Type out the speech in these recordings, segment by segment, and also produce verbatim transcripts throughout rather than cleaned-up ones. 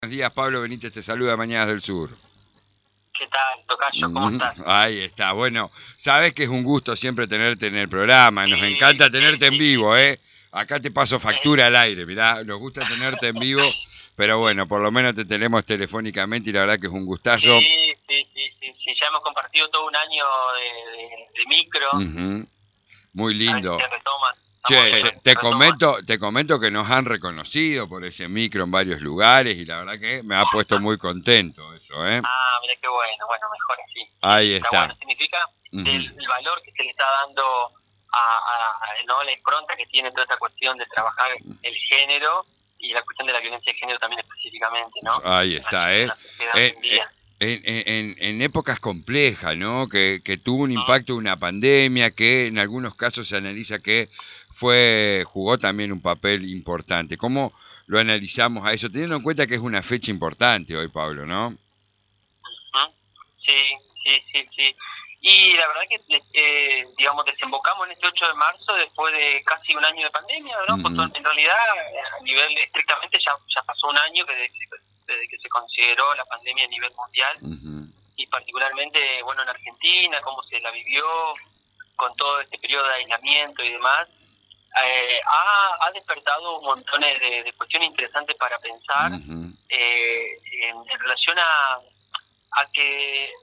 Buenos días, Pablo Benítez te saluda, Mañanas del Sur. ¿Qué tal, tocayo? ¿Cómo Mm, estás? Ahí está, bueno, sabes que es un gusto siempre tenerte en el programa, nos Sí, encanta sí, tenerte en sí, sí. vivo, ¿eh? Acá te paso Eh, factura al aire, mirá, nos gusta tenerte en vivo, pero bueno, por lo menos te tenemos telefónicamente y la verdad que es un gustazo. sí, sí, sí, sí, sí. Ya hemos compartido todo un año de, de, de micro. Ujú, muy A ver si lindo. se retoma. Estamos Che, viendo te, que se te retoma. comento, te comento que nos han reconocido por ese micro en varios lugares y la verdad que me ha puesto muy contento eso, ¿eh? Ah, mira qué bueno. Bueno, mejor así. Sí, Ahí sí, está bueno. está. Significa Ujú. del, el valor que se le está dando a, a, a ¿no? la impronta que tiene toda esta cuestión de trabajar el género y la cuestión de la violencia de género también específicamente, ¿no? Ahí A está, nivel de ¿eh? la sociedad hoy En, en día. en, en- en épocas complejas, ¿no? Que, que tuvo un ¿Mm? impacto una pandemia, que en algunos casos se analiza que fue, jugó también un papel importante. ¿Cómo lo analizamos a eso? Teniendo en cuenta que es una fecha importante hoy, Pablo, ¿no? ¿Mm? Sí, sí, sí, sí. Y la verdad que, eh, digamos, desembocamos en este ocho de marzo después de casi un año de pandemia, ¿no? Pues Ujú, en realidad, a nivel estrictamente, ya, ya pasó un año que desde, desde que se consideró la pandemia a nivel mundial ujú, y particularmente, bueno, en Argentina, cómo se la vivió con todo este periodo de aislamiento y demás. Eh, ha, ha despertado montones de, de cuestiones interesantes para pensar ujú, eh, en, en relación a, a que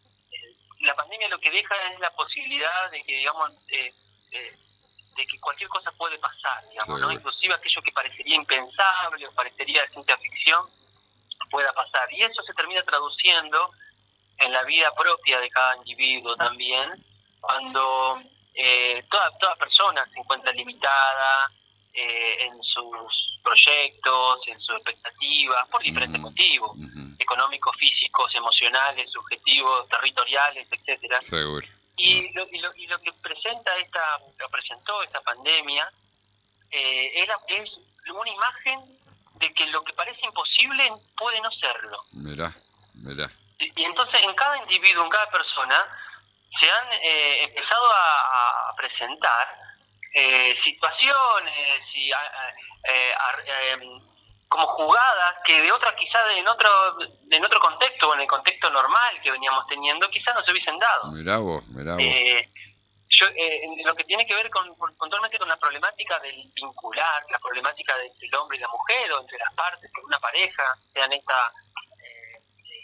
la pandemia lo que deja es la posibilidad de que, digamos, eh, eh, de que cualquier cosa puede pasar, digamos, ¿no? seguro. Inclusive aquello que parecería impensable o parecería de ciencia ficción pueda pasar. Y eso se termina traduciendo en la vida propia de cada individuo también, cuando eh, toda, toda persona se encuentra limitada eh, en sus proyectos, en sus expectativas, por diferentes Ujú, motivos, ujú, económicos, físicos, emocionales, subjetivos, territoriales, etcétera. seguro. Y lo, y lo, y lo que presenta esta, lo presentó esta pandemia eh, era, es una imagen de que lo que parece imposible puede no serlo. Mirá, mirá. Y, y entonces en cada individuo, en cada persona, se han eh, empezado a, a presentar eh, situaciones y a, a, eh, a, eh, como jugadas que de otras quizás en otro en otro contexto o en el contexto normal que veníamos teniendo quizás no se hubiesen dado. Mirá vos, mirá vos. Eh, yo, eh, en lo que tiene que ver con, con, puntualmente con la problemática del vincular, la problemática de entre el hombre y la mujer o entre las partes de una pareja, sean esta eh,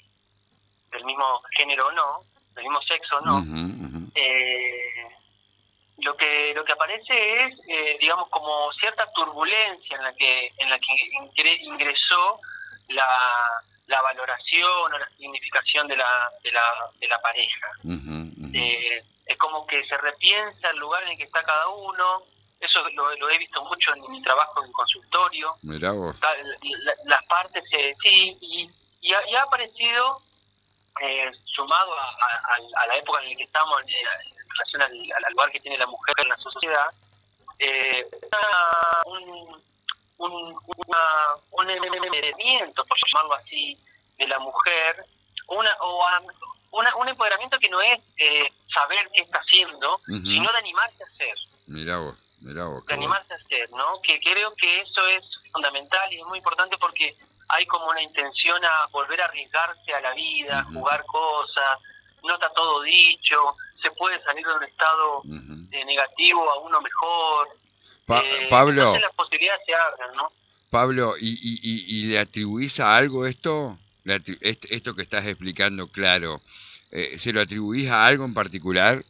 del mismo género o no, del mismo sexo o no, Ujú, ujú. eh, lo que lo que aparece es eh, digamos como cierta turbulencia en la que en la que ingresó la, la valoración o la significación de la de la, de la pareja. Ujú, ujú. Eh, es como que se repiensa el lugar en el que está cada uno. Eso lo, lo he visto mucho en mi trabajo en consultorio. Mirá vos. La, la, las partes eh, sí y, y, ha, y ha aparecido eh, sumado a, a, a la época en la que estamos eh, en relación al, al lugar que tiene la mujer en la sociedad, eh, una, un, un, una, un empoderamiento, por llamarlo así, de la mujer, una, o a, una, un empoderamiento que no es eh, saber qué está haciendo, Ujú. sino de animarse a hacer, Mirá vos, mirá vos, de qué bueno. animarse a hacer, ¿no? Que creo que eso es fundamental y es muy importante porque hay como una intención a volver a arriesgarse a la vida, Ujú, jugar cosas, no está todo dicho, se puede salir de un estado ujú. eh, negativo a uno mejor, Pa- eh, entonces Pablo, las posibilidades se abren, ¿no? Pablo, ¿y, y, y, y le atribuís a algo esto? Le atri- est- esto que estás explicando, claro, eh, ¿se lo atribuís a algo en particular?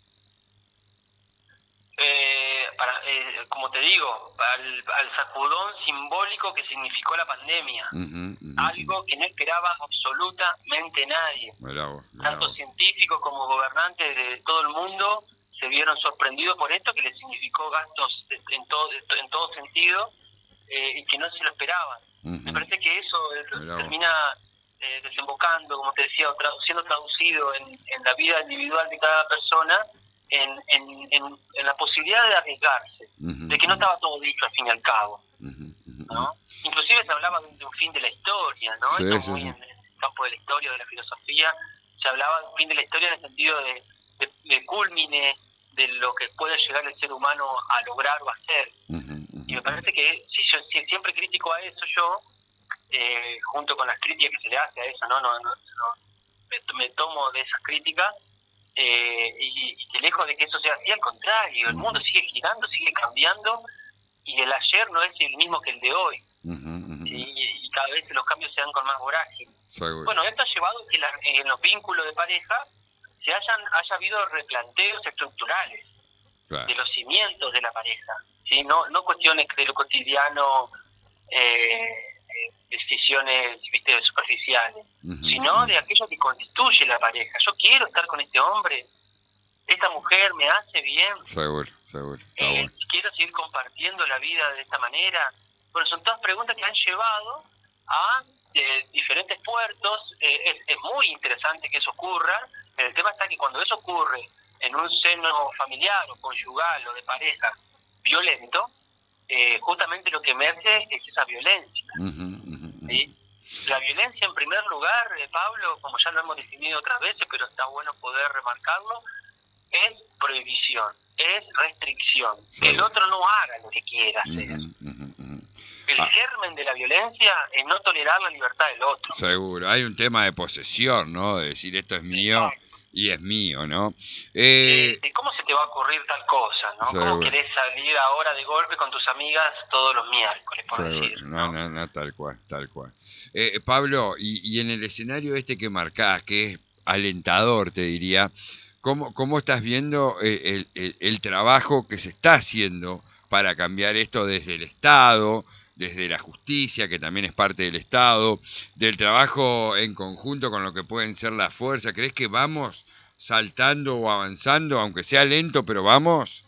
Eh, para, eh, como te digo, al, al sacudón simbólico que significó la pandemia, Ujú, ujú, ujú. algo que no esperaba absolutamente nadie. Mirá vos, mirá Tanto vos. científicos como gobernantes de todo el mundo se vieron sorprendidos por esto, que les significó gastos en todo, en todo sentido eh, y que no se lo esperaban. Me Ujú, parece que eso eh, mirá vos. termina eh, desembocando, como te decía, o tradu- siendo traducido en, en la vida individual de cada persona, en, en, en, en la posibilidad de arriesgarse, Ujú, de que no ujú, estaba todo dicho al fin y al cabo, ujú, ujú, ujú. ¿no? Inclusive se hablaba de un, de un fin de la historia, ¿no? Esto Sí, es sí, muy sí. en el campo de la historia, de la filosofía, se hablaba de un fin de la historia en el sentido de, de, de culmine de lo que puede llegar el ser humano a lograr o a hacer. Ujú, Y ujú, me ujú. parece que si yo si siempre critico a eso yo, eh, junto con las críticas que se le hace a eso, no, no, no, no me, me tomo de esas críticas, eh, y, y que lejos de que eso sea así, al contrario, el mundo sigue girando, sigue cambiando, y el ayer no es el mismo que el de hoy, uh -huh, uh -huh. y, y cada vez los cambios se dan con más vorágine. Seguro. Bueno, esto ha llevado a que la, en los vínculos de pareja se hayan haya habido replanteos estructurales, claro, de los cimientos de la pareja, ¿sí? No, no cuestiones de lo cotidiano, eh, decisiones, viste, superficiales, uh -huh, sino uh -huh. de aquello que constituye la pareja. Yo quiero estar con este hombre, esta mujer me hace bien, seguro, seguro. Eh, bueno. Quiero seguir compartiendo la vida de esta manera. Bueno, son todas preguntas que han llevado a eh, diferentes puertos. Eh, es, es muy interesante que eso ocurra. El tema está que cuando eso ocurre en un seno familiar o conyugal o de pareja violento, eh, justamente lo que emerge es esa violencia. Uh -huh, uh -huh. ¿Sí? La violencia, en primer lugar, eh, Pablo, como ya lo hemos definido otras veces, pero está bueno poder remarcarlo, es prohibición, es restricción, sí, que el otro no haga lo que quiera hacer. Uh -huh, uh -huh. El ah. germen de la violencia es no tolerar la libertad del otro. Seguro, hay un tema de posesión, ¿no? De decir esto es mío, sí, y es mío, ¿no? Eh, eh, ¿Cómo se te va a ocurrir tal cosa, no? Seguro. ¿Cómo querés salir ahora de golpe con tus amigas todos los miércoles, por seguro. decir? No, no, no, no, tal cual, tal cual. Eh, Pablo, y, y en el escenario este que marcás, que es alentador, te diría, ¿cómo, cómo estás viendo el, el, el trabajo que se está haciendo para cambiar esto desde el Estado, desde la justicia, que también es parte del Estado, del trabajo en conjunto con lo que pueden ser las fuerzas? ¿Crees que vamos saltando o avanzando, aunque sea lento, pero vamos?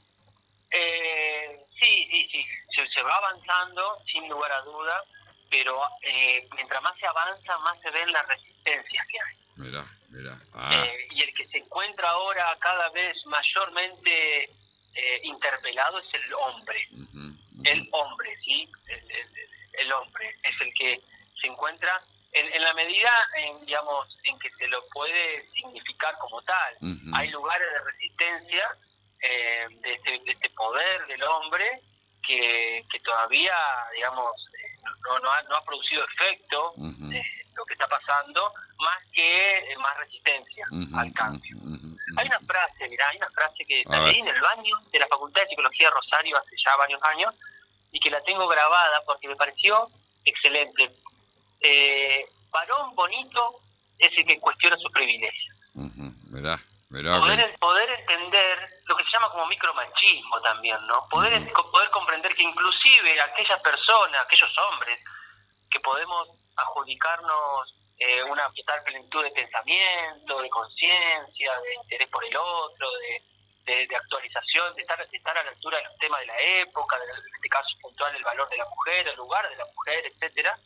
Eh, sí, sí, sí, se, se va avanzando, sin lugar a duda, pero eh, mientras más se avanza, más se ven las resistencias que hay. Mirá, mirá. Ah. Eh, y el que se encuentra ahora cada vez mayormente eh, interpelado es el hombre. Uh -huh, uh -huh. El hombre, ¿sí? El, el, el hombre es el que se encuentra en, en la medida, en, digamos, en que se lo puede significar como tal. Uh -huh. Hay lugares de resistencia eh, de, este, de este poder del hombre que, que todavía, digamos, no, no, ha, no ha producido efecto. Uh -huh. eh, lo que está pasando, más que eh, más resistencia uh -huh, al cambio. Uh -huh, uh -huh. Hay una frase, mirá, hay una frase que la leí en el baño de la Facultad de Psicología de Rosario hace ya varios años y que la tengo grabada porque me pareció excelente. Eh, varón bonito es el que cuestiona sus privilegios. Uh -huh, mirá, mirá poder, que... poder entender lo que se llama como micromachismo también, ¿no? Poder, uh -huh. poder comprender que inclusive aquellas personas, aquellos hombres que podemos adjudicarnos eh, una total plenitud de pensamiento, de conciencia, de interés por el otro, de, de, de actualización, de estar, de estar a la altura de los temas de la época, de, en este caso puntual el valor de la mujer, el lugar de la mujer, etcétera.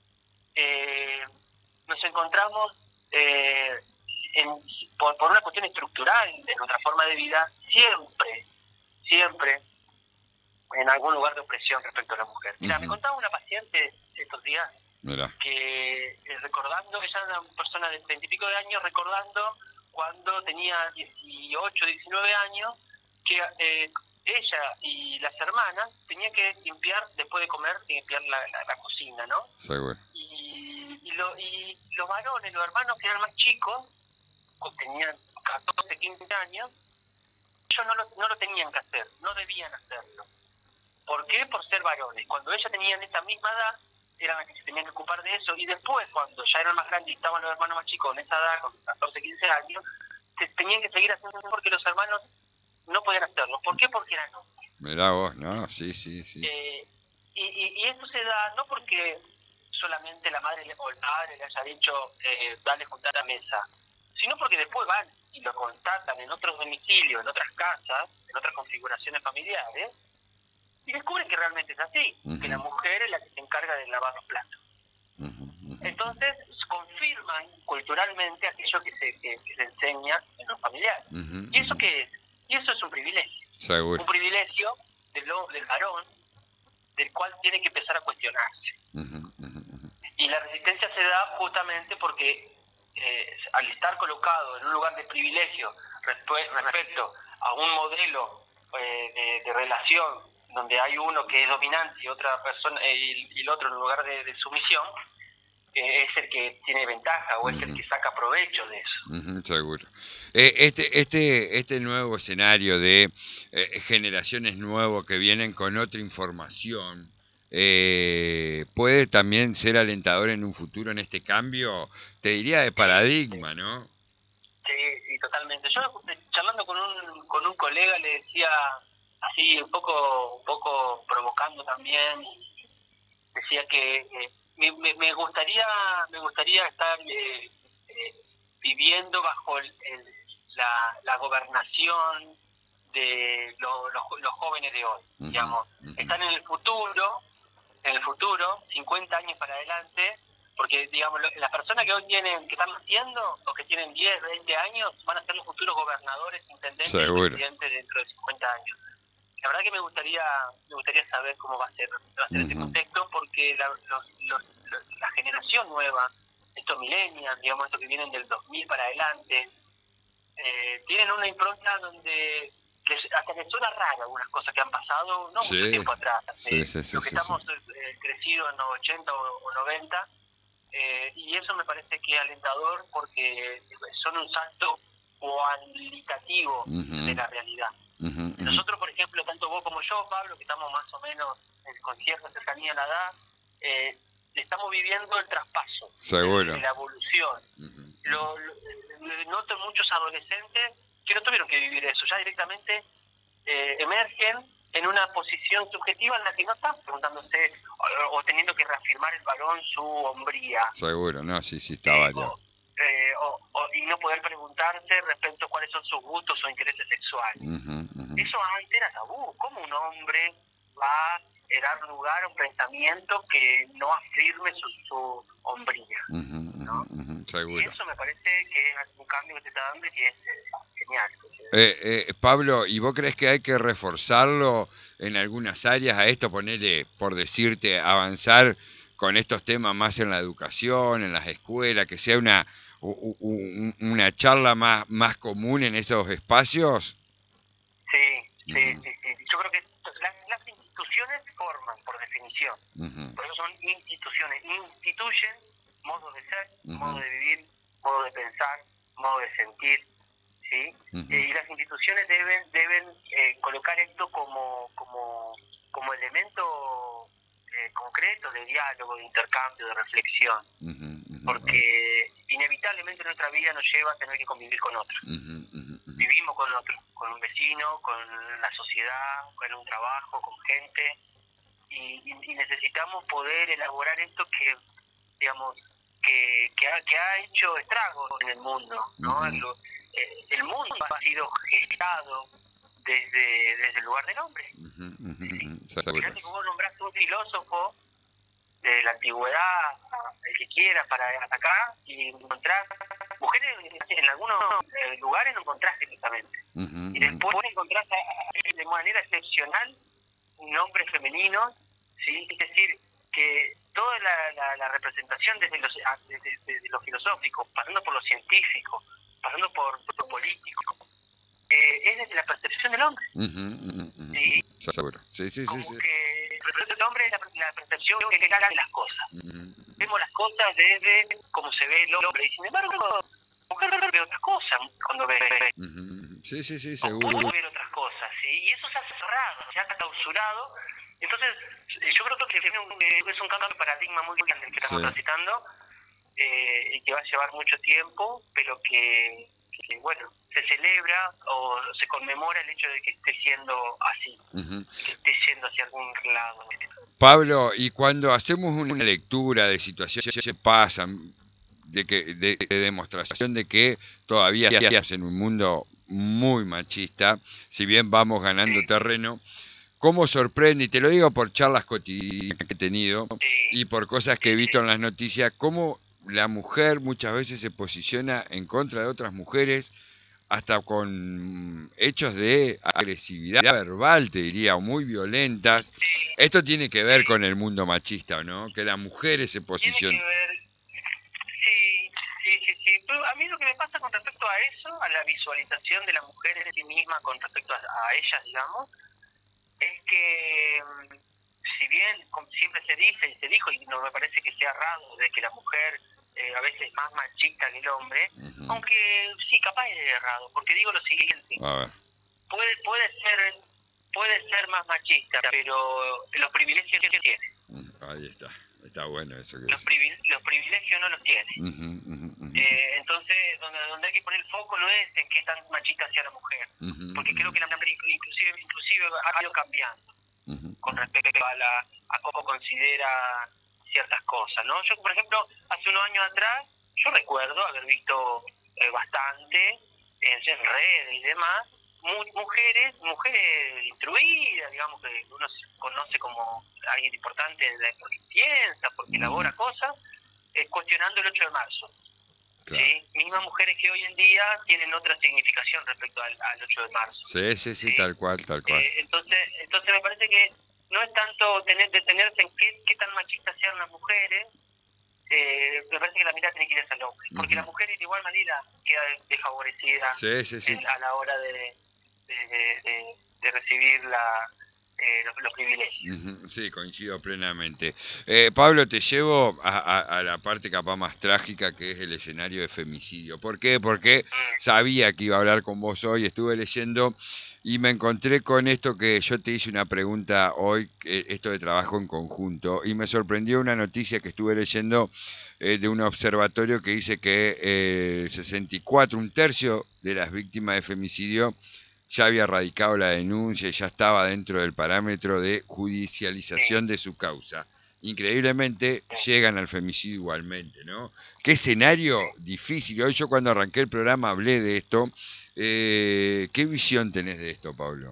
Eh, nos encontramos eh, en, por, por una cuestión estructural de nuestra forma de vida, siempre, siempre en algún lugar de opresión respecto a la mujer. Mira, uh-huh. me contaba una paciente estos días, Mira. que eh, recordando, ella era una persona de treinta y pico de años, recordando cuando tenía dieciocho, diecinueve años, que eh, ella y las hermanas tenían que limpiar, después de comer, limpiar la, la, la cocina, ¿no? Seguro. Y, y, lo, y los varones, los hermanos que eran más chicos, pues tenían catorce, quince años, ellos no lo, no lo tenían que hacer, no debían hacerlo. ¿Por qué? Por ser varones. Cuando ellas tenían esa misma edad, eran las que se tenían que ocupar de eso, y después, cuando ya eran más grandes y estaban los hermanos más chicos en esa edad, con catorce, quince años, se tenían que seguir haciendo porque los hermanos no podían hacerlo. ¿Por qué? Porque eran hombres. Mirá vos, no, sí, sí, sí. Eh, y, y, y eso se da no porque solamente la madre o el padre le haya dicho, eh, dale juntar a la mesa, sino porque después van y lo constatan en otros domicilios, en otras casas, en otras configuraciones familiares, y descubren que realmente es así, uh-huh. que la mujer es la que se encarga de lavar los platos. Uh-huh, uh-huh. Entonces, confirman culturalmente aquello que se, que, que se enseña en los familiares. Uh-huh, ¿Y eso uh-huh. qué es? Y eso es un privilegio. Seguro. Un privilegio del, del varón, del cual tiene que empezar a cuestionarse. Uh-huh, uh-huh. Y la resistencia se da justamente porque eh, al estar colocado en un lugar de privilegio respecto a un modelo eh, de, de relación donde hay uno que es dominante y otra persona eh, y, y el otro en lugar de, de sumisión, eh, es el que tiene ventaja o Uh es el -huh. que saca provecho de eso. Uh -huh, seguro. Eh, este, este, este nuevo escenario de eh, generaciones nuevas que vienen con otra información, eh, puede también ser alentador en un futuro en este cambio, te diría, de paradigma, ¿no? Sí, sí, totalmente. Yo charlando con un, con un colega le decía así un poco, un poco provocando también, decía que eh, me, me, me gustaría, me gustaría estar eh, eh, viviendo bajo el, el, la, la gobernación de lo, los, los jóvenes de hoy, Uh -huh, digamos. uh -huh. Están en el futuro, en el futuro, cincuenta años para adelante, porque digamos las personas que hoy tienen, que están naciendo o que tienen diez, veinte años, van a ser los futuros gobernadores, intendentes y presidentes dentro de cincuenta años. La verdad que me gustaría me gustaría saber cómo va a ser, va a ser uh -huh. ese contexto, porque la, los, los, los, la generación nueva, estos millennials, digamos, estos que vienen del dos mil para adelante, eh, tienen una impronta donde les, hasta les suena raro algunas cosas que han pasado no sí. mucho tiempo atrás. Sí, eh, sí, sí, lo que sí, estamos sí. eh, crecidos en los ochenta o, o noventa, eh, y eso me parece que es alentador porque son un salto cualitativo uh -huh. de la realidad. Uh -huh, uh -huh. Nosotros, por ejemplo, tanto vos como yo, Pablo, que estamos más o menos con cierta cercanía a la edad, eh, estamos viviendo el traspaso, seguro, de la evolución. Uh -huh. lo, lo, noto muchos adolescentes que no tuvieron que vivir eso, ya directamente eh, emergen en una posición subjetiva en la que no están preguntándose o, o teniendo que reafirmar el varón su hombría. Seguro, no, sí, sí, estaba eh, ya. O, eh, o, o, y no poder preguntarse respecto a cuáles son sus gustos o intereses sexuales. Uh -huh, uh -huh. Eso antes era tabú. ¿Cómo un hombre va a dar lugar a un pensamiento que no afirme su, su hombría? Uh -huh, ¿no? Uh -huh, seguro. Y eso me parece que es un cambio que se está dando y que es eh, genial. Eh, eh, Pablo, ¿y vos crees que hay que reforzarlo en algunas áreas a esto, ponerle, por decirte, avanzar con estos temas más en la educación, en las escuelas, que sea una, un, una charla más, más común en esos espacios? Sí, sí, uh-huh. sí, sí. Yo creo que las, las instituciones forman, por definición. Uh-huh. Por eso son instituciones. Instituyen modos de ser, uh-huh. modo de vivir, modo de pensar, modo de sentir. ¿Sí? Uh-huh. eh, y las instituciones deben deben eh, colocar esto como como como elemento eh, concreto de diálogo, de intercambio, de reflexión, uh-huh, uh-huh, porque uh-huh. inevitablemente nuestra vida nos lleva a tener que convivir con otros. Uh-huh, uh-huh. Vivimos con otros, con un vecino, con la sociedad, con un trabajo, con gente, y, y, y necesitamos poder elaborar esto que, digamos, que, que, ha, que ha hecho estragos en el mundo, ¿no? Uh-huh. Lo, el mundo ha sido gestado desde, desde el lugar del hombre. Uh-huh, uh-huh, ¿sí? Fíjate que vos nombraste un filósofo de la antigüedad, el que quiera, para acá, y encontrás mujeres en algunos lugares no encontrás directamente. Uh-huh, y después uh-huh. encontrás de manera excepcional nombres femeninos, ¿sí? Es decir, que toda la, la, la representación desde, los, desde, desde lo filosófico, pasando por lo científico, pasando por lo político, eh, es desde la percepción del hombre. Uh -huh, uh -huh. ¿Sí? Seguro. Sí, sí, Como sí, sí. que el hombre es la, la percepción que gana de las cosas. Uh -huh. Vemos las cosas desde cómo se ve el hombre, y sin embargo, la mujer ve otras cosas cuando ve. Uh -huh. Sí, sí, sí, seguro. O puede ver otras cosas, ¿sí? Y eso se ha cerrado, se ha clausurado. Entonces, yo creo que es un cambio de paradigma muy grande el que estamos sí. transitando. Eh, y que va a llevar mucho tiempo, pero que, que, bueno, se celebra o se conmemora el hecho de que esté siendo así, uh-huh. que esté yendo hacia algún lado. Pablo, y cuando hacemos una lectura de situaciones que pasan, de, que, de, de demostración de que todavía estamos en un mundo muy machista, si bien vamos ganando sí. terreno, ¿cómo sorprende? Y te lo digo por charlas cotidianas que he tenido sí. y por cosas que he visto en las noticias, cómo la mujer muchas veces se posiciona en contra de otras mujeres, hasta con hechos de agresividad verbal, te diría, o muy violentas. Sí. Esto tiene que ver con el mundo machista, ¿no? Que las mujeres se posicionan. Tiene que ver, sí, sí, sí, sí. Pero a mí lo que me pasa con respecto a eso, a la visualización de la mujer en sí misma con respecto a, a ellas, digamos, es que si bien como siempre se dice y se dijo, y no me parece que sea errado, de que la mujer eh, a veces es más machista que el hombre, Ujú. aunque sí, capaz es errado, porque digo lo siguiente, A ver. puede puede ser puede ser más machista, pero los privilegios que tiene, Mm, ahí está. Está bueno eso que los, dice. privile- los privilegios no los tiene. Ujú, ujú, ujú. Eh, entonces, donde, donde hay que poner el foco no es en qué tan machista sea la mujer, Ujú, porque creo ujú, que la mujer inclusive, inclusive ha ido cambiando ujú, con ujú. respecto a, la, a cómo considera ciertas cosas, ¿no? Yo, por ejemplo, hace unos años atrás, yo recuerdo haber visto eh, bastante en, en redes y demás, mu mujeres, mujeres instruidas, digamos, que uno conoce como alguien importante porque piensa, porque elabora Ujú. cosas, eh, cuestionando el ocho de marzo. Claro. ¿Sí? Mismas mujeres que hoy en día tienen otra significación respecto al, al ocho de marzo. Sí, sí, sí, ¿Sí? tal cual, tal cual. Eh, entonces, entonces me parece que no es tanto tener detenerse en qué, qué tan machistas sean las mujeres, eh, me parece que la mirada tiene que ir hacia el hombre, porque Ujú. la mujer de igual manera queda desfavorecida Sí, sí, sí. en- a la hora de, de, de- de- de recibir la, eh, los, los privilegios. Ujú, sí, coincido plenamente. Eh, Pablo, te llevo a, a- a la parte capaz más trágica que es el escenario de femicidio. ¿Por qué? Porque Mm, sabía que iba a hablar con vos hoy, estuve leyendo y me encontré con esto que yo te hice una pregunta hoy, eh, esto de trabajo en conjunto, y me sorprendió una noticia que estuve leyendo eh, de un observatorio que dice que eh, sesenta y cuatro, un tercio de las víctimas de femicidio ya había radicado la denuncia y ya estaba dentro del parámetro de sí, judicialización de su causa. Increíblemente sí, llegan al femicidio igualmente, ¿no? Qué escenario sí. difícil. Hoy yo cuando arranqué el programa hablé de esto. Eh, ¿Qué visión tenés de esto, Pablo?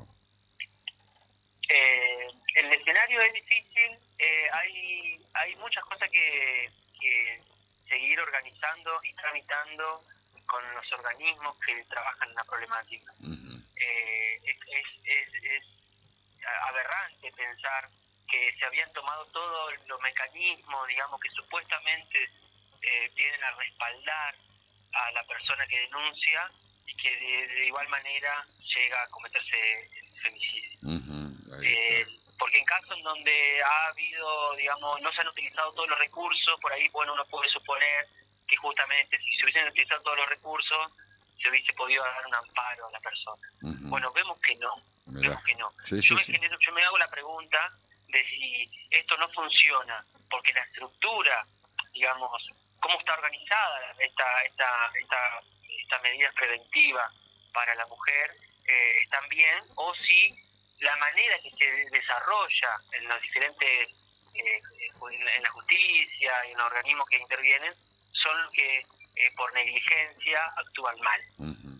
Eh, el escenario es difícil, eh, hay, hay muchas cosas que, que seguir organizando y tramitando con los organismos que trabajan en la problemática. Ujú, Eh, es, es, es, es aberrante pensar que se habían tomado todos los mecanismos, digamos, que supuestamente eh, vienen a respaldar a la persona que denuncia y que de, de igual manera llega a cometerse el femicidio. ujú, ahí Eh, está. porque en casos en donde ha habido, digamos, no se han utilizado todos los recursos, por ahí, bueno, uno puede suponer que justamente si se hubiesen utilizado todos los recursos, se hubiese podido dar un amparo a la persona. Ujú, Bueno, vemos que no, mirá. vemos que no. Sí, Yo sí, me, sí. genero, yo me hago la pregunta de si esto no funciona, porque la estructura, digamos, cómo está organizada esta, esta, esta, esta medida preventiva para la mujer, eh, están bien, o si la manera que se desarrolla en los diferentes, eh, en la justicia y en los organismos que intervienen, son los que eh, por negligencia actúan mal. Ujú.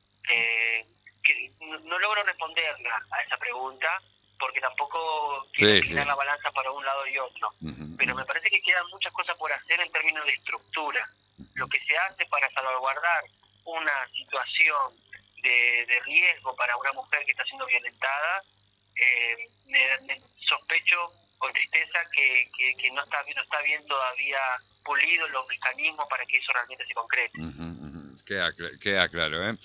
Eh, que no, no logro responderla a esa pregunta porque tampoco quiero Sí, inclinar sí. la balanza para un lado y otro, Ujú, pero ujú, me parece que quedan muchas cosas por hacer en términos de estructura. Lo que se hace para salvaguardar una situación de, de riesgo para una mujer que está siendo violentada, eh, me, me sospecho con tristeza que, que, que no está no está bien todavía pulido los mecanismos para que eso realmente se concrete. ujú, ujú. Queda, cl- queda claro, ¿eh?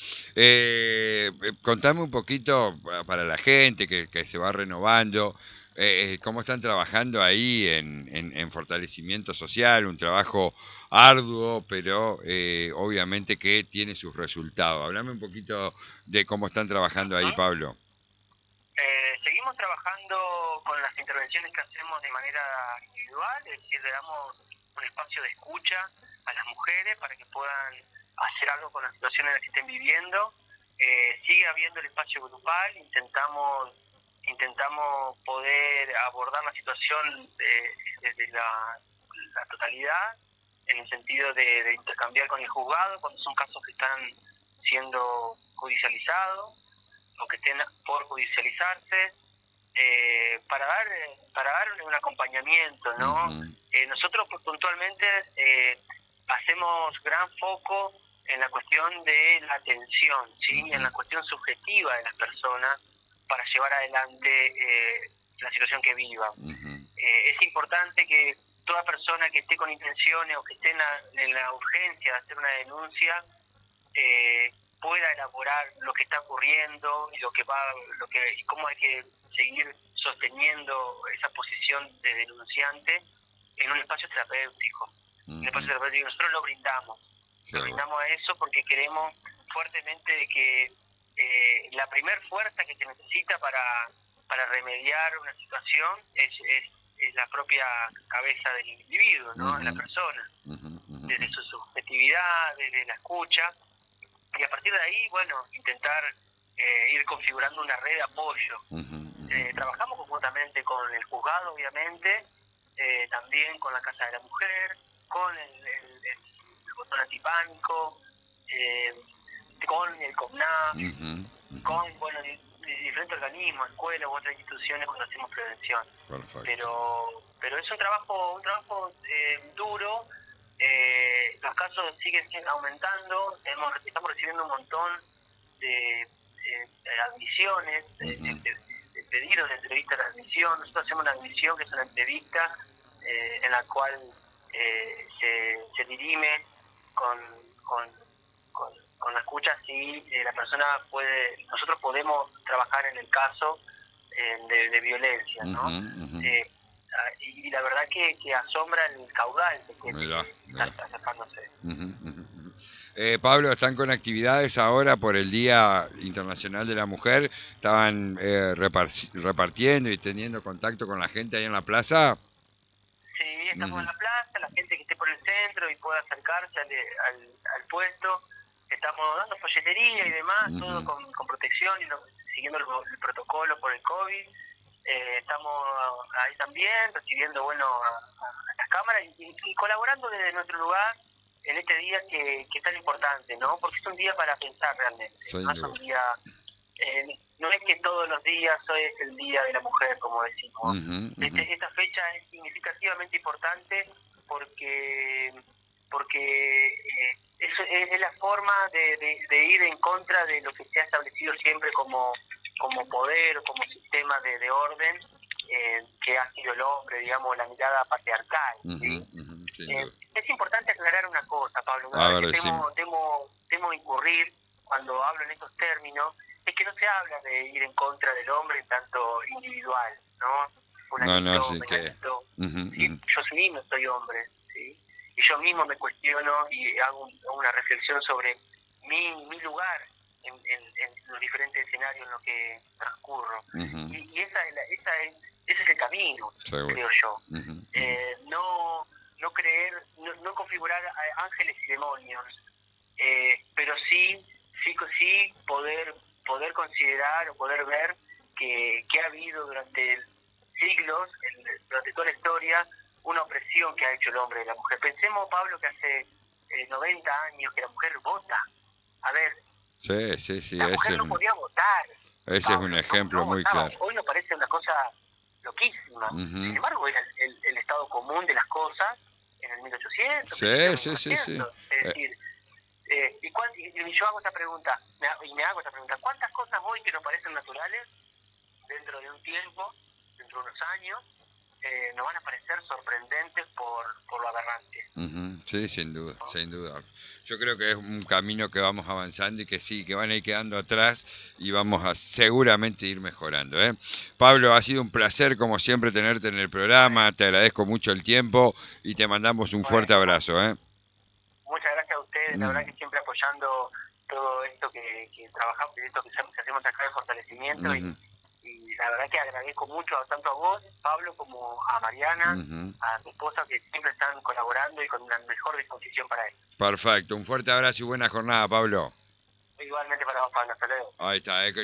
Eh, eh, contame un poquito pa- para la gente que, que se va renovando, eh, eh, cómo están trabajando ahí en, en- en fortalecimiento social, un trabajo arduo, pero eh, obviamente que tiene sus resultados. Hablame un poquito de cómo están trabajando ahí, ¿Mm? Pablo. Eh, seguimos trabajando con las intervenciones que hacemos de manera individual, es decir, le damos un espacio de escucha a las mujeres para que puedan hacer algo con la situación en la que estén viviendo. Eh, sigue habiendo el espacio grupal, intentamos intentamos poder abordar la situación de- desde la, la totalidad, en el sentido de, de intercambiar con el juzgado cuando son casos que están siendo judicializados o que estén por judicializarse, eh, para dar para darle un acompañamiento, ¿no? Ujú, Eh, nosotros pues, puntualmente eh, hacemos gran foco en la cuestión de la atención, ¿sí? En ujú, la cuestión subjetiva de las personas para llevar adelante eh, la situación que vivan. ujú, Eh, es importante que toda persona que esté con intenciones o que esté en la, en la urgencia de hacer una denuncia eh, pueda elaborar lo que está ocurriendo y lo que va, lo que y cómo hay que seguir sosteniendo esa posición de denunciante en un espacio terapéutico. Uh-huh. Un espacio terapéutico nosotros lo brindamos. Sí. Lo brindamos a eso porque queremos fuertemente de que eh, la primer fuerza que se necesita para, para remediar una situación es, es, es la propia cabeza del individuo, ¿no? Uh-huh. La persona. Uh-huh. Uh-huh. Desde su subjetividad, desde la escucha. Y a partir de ahí, bueno, intentar eh, ir configurando una red de apoyo. Uh-huh, uh-huh. Eh, trabajamos conjuntamente con el juzgado, obviamente, eh, también con la Casa de la Mujer, con el, el, el, el botón antipánico, eh, con el COPNAF, uh-huh, uh-huh. con bueno, diferentes organismos, escuelas u otras instituciones cuando hacemos prevención. Perfecto. Pero pero es un trabajo, un trabajo eh, duro. Eh, los casos siguen aumentando, hemos, estamos recibiendo un montón de, de, de admisiones, de, de, de, de pedidos de entrevista de admisión. Nosotros hacemos una admisión que es una entrevista eh, en la cual eh, se, se dirime con, con, con, con la escucha si eh, la persona puede, nosotros podemos trabajar en el caso eh, de, de violencia, ¿no? Uh-huh, uh-huh. Eh, y la verdad que, que asombra el caudal que, mirá, que mirá. Está acercándose. Uh-huh, uh-huh. Eh, Pablo, ¿están con actividades ahora por el Día Internacional de la Mujer? ¿Estaban eh, repar- repartiendo y teniendo contacto con la gente ahí en la plaza? Sí, estamos uh-huh. en la plaza, la gente que esté por el centro y pueda acercarse al, al, al puesto. Estamos dando folletería y demás, uh-huh. todo con, con protección y lo, siguiendo el, el protocolo por el COVID. Eh, estamos ahí también recibiendo bueno a, a las cámaras y, y colaborando desde nuestro lugar en este día que, que es tan importante, ¿no? Porque es un día para pensar realmente. No es un día, eh, no es que todos los días hoy es el Día de la Mujer, como decimos. Uh-huh, uh-huh. Este, esta fecha es significativamente importante porque porque eh, es, es, es la forma de, de, de ir en contra de lo que se ha establecido siempre como como poder, como sistema de, de orden eh, que ha sido el hombre, digamos, la mirada patriarcal. ¿Sí? Uh-huh, uh-huh, sí, eh, es importante aclarar una cosa, Pablo, una vez que temo, temo, temo incurrir cuando hablo en estos términos, es que no se habla de ir en contra del hombre en tanto individual, ¿no? Una no, no, sí que... Uh-huh, ¿sí? Uh-huh. Yo mismo soy hombre, ¿sí? Y yo mismo me cuestiono y hago un, una reflexión sobre mi, mi lugar En, en, en los diferentes escenarios en los que transcurro. Uh-huh. Y, y esa es la, esa es, ese es el camino, seguro, creo yo. Uh-huh. Eh, no no creer, no, no configurar ángeles y demonios, eh, pero sí, sí, sí poder, poder considerar o poder ver que, que ha habido durante siglos, durante toda la historia, una opresión que ha hecho el hombre y la mujer. Pensemos, Pablo, que hace eh, noventa años que la mujer vota. A ver, sí, sí, sí, la mujer ese no es podía votar. Ese Pablo, es un ejemplo no, no muy votaba. claro. Hoy nos parece una cosa loquísima. Uh-huh. Sin embargo, era el, el, el estado común de las cosas en el mil ochocientos. Sí, mil sí, sí, sí. Es decir, eh, y, cuál, y yo hago esta pregunta, me, y me hago esta pregunta, ¿cuántas cosas hoy que nos parecen naturales, dentro de un tiempo, dentro de unos años, eh, nos van a parecer sorprendentes por, por lo aberrante? Uh-huh. Sí, sin duda, ¿no? Sin duda. Yo creo que es un camino que vamos avanzando y que sí, que van a ir quedando atrás y vamos a seguramente ir mejorando, ¿eh? Pablo, ha sido un placer como siempre tenerte en el programa, te agradezco mucho el tiempo y te mandamos un bueno, fuerte abrazo, ¿eh? Muchas gracias a ustedes, la verdad que siempre apoyando todo esto que, que trabajamos, esto que hacemos acá de fortalecimiento. Uh-huh. y, y la verdad que agradezco mucho tanto a vos, Pablo, como a Mariana, uh-huh. a tu esposa, que siempre están colaborando y con una mejor disposición para él. Perfecto, un fuerte abrazo y buena jornada, Pablo. Igualmente para vos, Pablo, hasta luego. Ahí está, eh.